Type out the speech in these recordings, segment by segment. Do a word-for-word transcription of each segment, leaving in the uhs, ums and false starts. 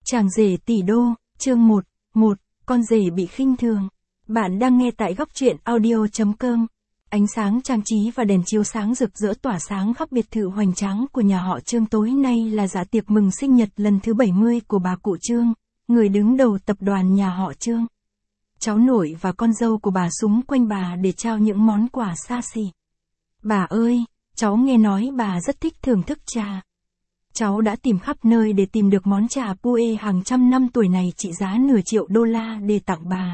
Chàng rể tỷ đô, chương một, một, con rể bị khinh thường. Bạn đang nghe tại góc truyện audio.com. Ánh sáng trang trí và đèn chiếu sáng rực rỡ tỏa sáng khắp biệt thự hoành tráng của nhà họ Trương. Tối nay là dạ tiệc mừng sinh nhật lần thứ bảy mươi của bà cụ Trương, người đứng đầu tập đoàn nhà họ Trương. Cháu nội và con dâu của bà xúm quanh bà để trao những món quà xa xỉ. Bà ơi, cháu nghe nói bà rất thích thưởng thức trà. Cháu đã tìm khắp nơi để tìm được món trà Pu'er hàng trăm năm tuổi này trị giá nửa triệu đô la để tặng bà.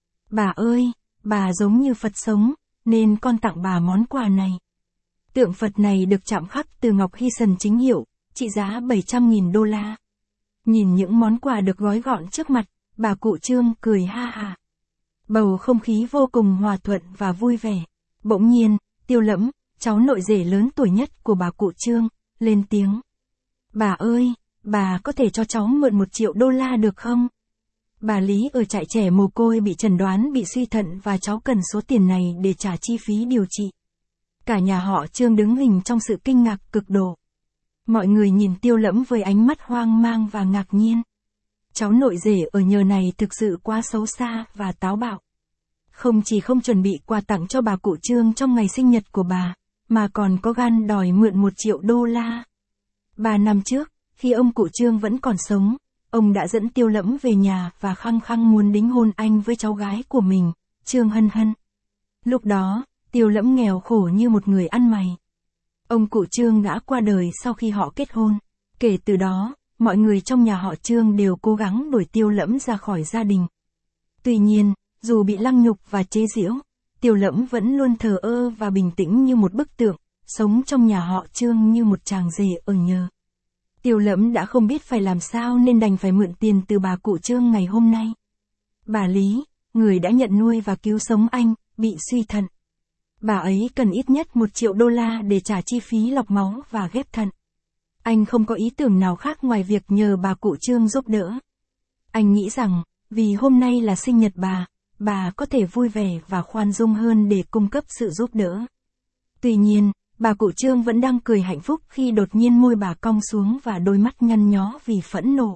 Bà ơi, bà giống như Phật sống, nên con tặng bà món quà này. Tượng Phật này được chạm khắc từ ngọc hy sần chính hiệu, trị giá bảy trăm nghìn đô la. Nhìn những món quà được gói gọn trước mặt, bà cụ Trương cười ha ha. Bầu không khí vô cùng hòa thuận và vui vẻ. Bỗng nhiên, Tiêu Lẫm, cháu nội rể lớn tuổi nhất của bà cụ Trương, lên tiếng. Bà ơi, bà có thể cho cháu mượn một triệu đô la được không? Bà Lý ở trại trẻ mồ côi bị chẩn đoán bị suy thận và cháu cần số tiền này để trả chi phí điều trị. Cả nhà họ Trương đứng hình trong sự kinh ngạc cực độ. Mọi người nhìn Tiêu Lẫm với ánh mắt hoang mang và ngạc nhiên. Cháu nội rể ở nhờ này thực sự quá xấu xa và táo bạo. Không chỉ không chuẩn bị quà tặng cho bà cụ Trương trong ngày sinh nhật của bà, mà còn có gan đòi mượn một triệu đô la. Ba năm trước, khi ông cụ Trương vẫn còn sống, ông đã dẫn Tiêu Lẫm về nhà và khăng khăng muốn đính hôn anh với cháu gái của mình, Trương Hân Hân. Lúc đó, Tiêu Lẫm nghèo khổ như một người ăn mày. Ông cụ Trương đã qua đời sau khi họ kết hôn. Kể từ đó, mọi người trong nhà họ Trương đều cố gắng đuổi Tiêu Lẫm ra khỏi gia đình. Tuy nhiên, dù bị lăng nhục và chế giễu, Tiêu Lẫm vẫn luôn thờ ơ và bình tĩnh như một bức tượng, sống trong nhà họ Trương như một chàng rể ở nhờ. Tiêu Lẫm đã không biết phải làm sao nên đành phải mượn tiền từ bà cụ Trương ngày hôm nay. Bà Lý, người đã nhận nuôi và cứu sống anh, bị suy thận. Bà ấy cần ít nhất một triệu đô la để trả chi phí lọc máu và ghép thận. Anh không có ý tưởng nào khác ngoài việc nhờ bà cụ Trương giúp đỡ. Anh nghĩ rằng, vì hôm nay là sinh nhật bà, bà có thể vui vẻ và khoan dung hơn để cung cấp sự giúp đỡ. Tuy nhiên, bà cụ Trương vẫn đang cười hạnh phúc khi đột nhiên môi bà cong xuống và đôi mắt nhăn nhó vì phẫn nộ.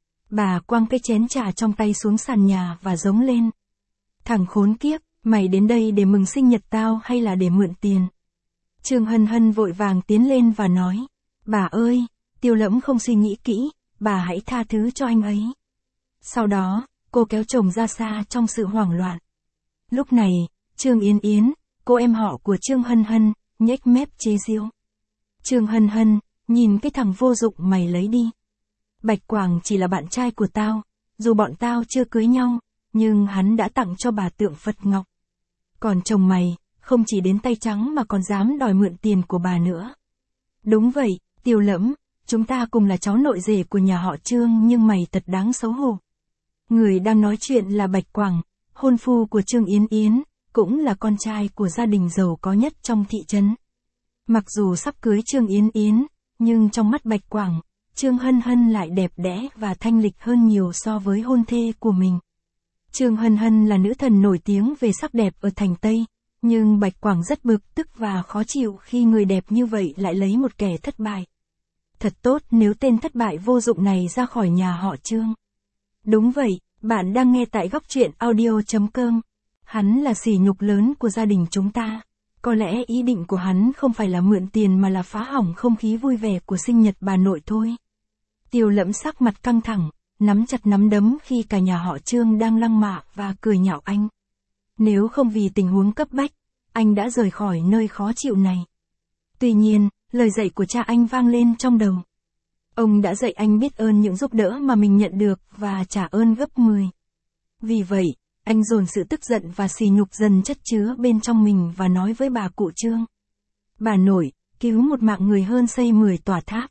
Bà quăng cái chén trà trong tay xuống sàn nhà và giống lên. Thằng khốn kiếp, mày đến đây để mừng sinh nhật tao hay là để mượn tiền? Trương Hân Hân vội vàng tiến lên và nói. Bà ơi, Tiêu Lẫm không suy nghĩ kỹ, bà hãy tha thứ cho anh ấy. Sau đó, cô kéo chồng ra xa trong sự hoảng loạn. Lúc này, Trương Yến Yến, cô em họ của Trương Hân Hân, nhếch mép chế giễu. Trương Hân Hân, nhìn cái thằng vô dụng mày lấy đi. Bạch Quảng chỉ là bạn trai của tao, dù bọn tao chưa cưới nhau, nhưng hắn đã tặng cho bà tượng Phật Ngọc. Còn chồng mày, không chỉ đến tay trắng mà còn dám đòi mượn tiền của bà nữa. Đúng vậy, Tiêu Lẫm, chúng ta cùng là cháu nội rể của nhà họ Trương nhưng mày thật đáng xấu hổ. Người đang nói chuyện là Bạch Quảng, hôn phu của Trương Yến Yến, cũng là con trai của gia đình giàu có nhất trong thị trấn. Mặc dù sắp cưới Trương Yến Yến, nhưng trong mắt Bạch Quảng, Trương Hân Hân lại đẹp đẽ và thanh lịch hơn nhiều so với hôn thê của mình. Trương Hân Hân là nữ thần nổi tiếng về sắc đẹp ở thành Tây, nhưng Bạch Quảng rất bực tức và khó chịu khi người đẹp như vậy lại lấy một kẻ thất bại. Thật tốt nếu tên thất bại vô dụng này ra khỏi nhà họ Trương. Đúng vậy, bạn đang nghe tại góc truyện audio.com. Hắn là sỉ nhục lớn của gia đình chúng ta. Có lẽ ý định của hắn không phải là mượn tiền mà là phá hỏng không khí vui vẻ của sinh nhật bà nội thôi. Tiêu Lẫm sắc mặt căng thẳng, nắm chặt nắm đấm khi cả nhà họ Trương đang lăng mạ và cười nhạo anh. Nếu không vì tình huống cấp bách, anh đã rời khỏi nơi khó chịu này. Tuy nhiên, lời dạy của cha anh vang lên trong đầu. Ông đã dạy anh biết ơn những giúp đỡ mà mình nhận được và trả ơn gấp mười. Vì vậy, anh dồn sự tức giận và sỉ nhục dần chất chứa bên trong mình và nói với bà cụ Trương. Bà nội, cứu một mạng người hơn xây mười tòa tháp.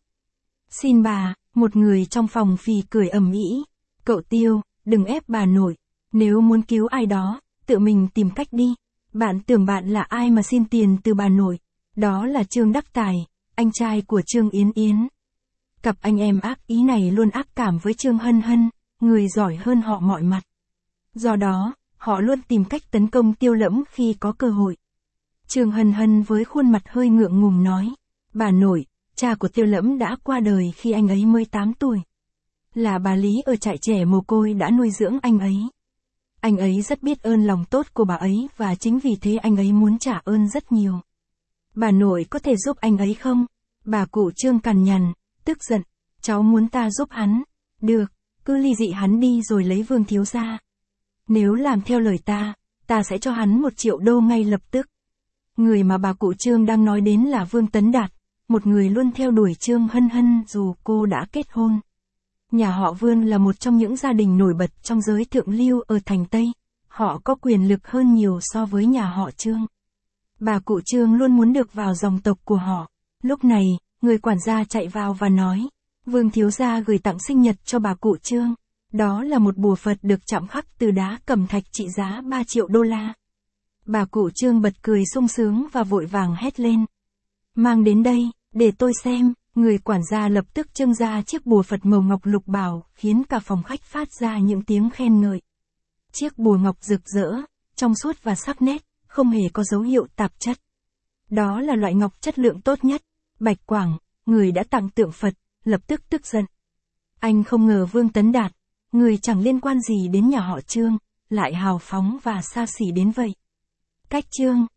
Xin bà, một người trong phòng phì cười ầm ĩ. Cậu Tiêu, đừng ép bà nội. Nếu muốn cứu ai đó, tự mình tìm cách đi. Bạn tưởng bạn là ai mà xin tiền từ bà nội? Đó là Trương Đắc Tài, anh trai của Trương Yến Yến. Cặp anh em ác ý này luôn ác cảm với Trương Hân Hân, người giỏi hơn họ mọi mặt. Do đó, họ luôn tìm cách tấn công Tiêu Lẫm khi có cơ hội. Trương Hân Hân với khuôn mặt hơi ngượng ngùng nói. Bà nội, cha của Tiêu Lẫm đã qua đời khi anh ấy mới tám tuổi. là bà Lý ở trại trẻ mồ côi đã nuôi dưỡng anh ấy. Anh ấy rất biết ơn lòng tốt của bà ấy và chính vì thế anh ấy muốn trả ơn rất nhiều. Bà nội có thể giúp anh ấy không? Bà cụ Trương cằn nhằn, tức giận, cháu muốn ta giúp hắn. Được, cứ ly dị hắn đi rồi lấy Vương thiếu gia. Nếu làm theo lời ta, ta sẽ cho hắn một triệu đô ngay lập tức. Người mà bà cụ Trương đang nói đến là Vương Tấn Đạt, một người luôn theo đuổi Trương Hân Hân dù cô đã kết hôn. Nhà họ Vương là một trong những gia đình nổi bật trong giới thượng lưu ở thành Tây. Họ có quyền lực hơn nhiều so với nhà họ Trương. Bà cụ Trương luôn muốn được vào dòng tộc của họ. Lúc này, người quản gia chạy vào và nói, Vương thiếu gia gửi tặng sinh nhật cho bà cụ Trương. Đó là một bùa Phật được chạm khắc từ đá cẩm thạch trị giá ba triệu đô la. Bà cụ Trương bật cười sung sướng và vội vàng hét lên. Mang đến đây, để tôi xem. Người quản gia lập tức trưng ra chiếc bùa Phật màu ngọc lục bảo, khiến cả phòng khách phát ra những tiếng khen ngợi. Chiếc bùa ngọc rực rỡ, trong suốt và sắc nét, không hề có dấu hiệu tạp chất. Đó là loại ngọc chất lượng tốt nhất. Bạch Quảng, người đã tặng tượng Phật, lập tức tức giận. Anh không ngờ Vương Tấn Đạt, người chẳng liên quan gì đến nhà họ Trương, lại hào phóng và xa xỉ đến vậy. Cách Trương,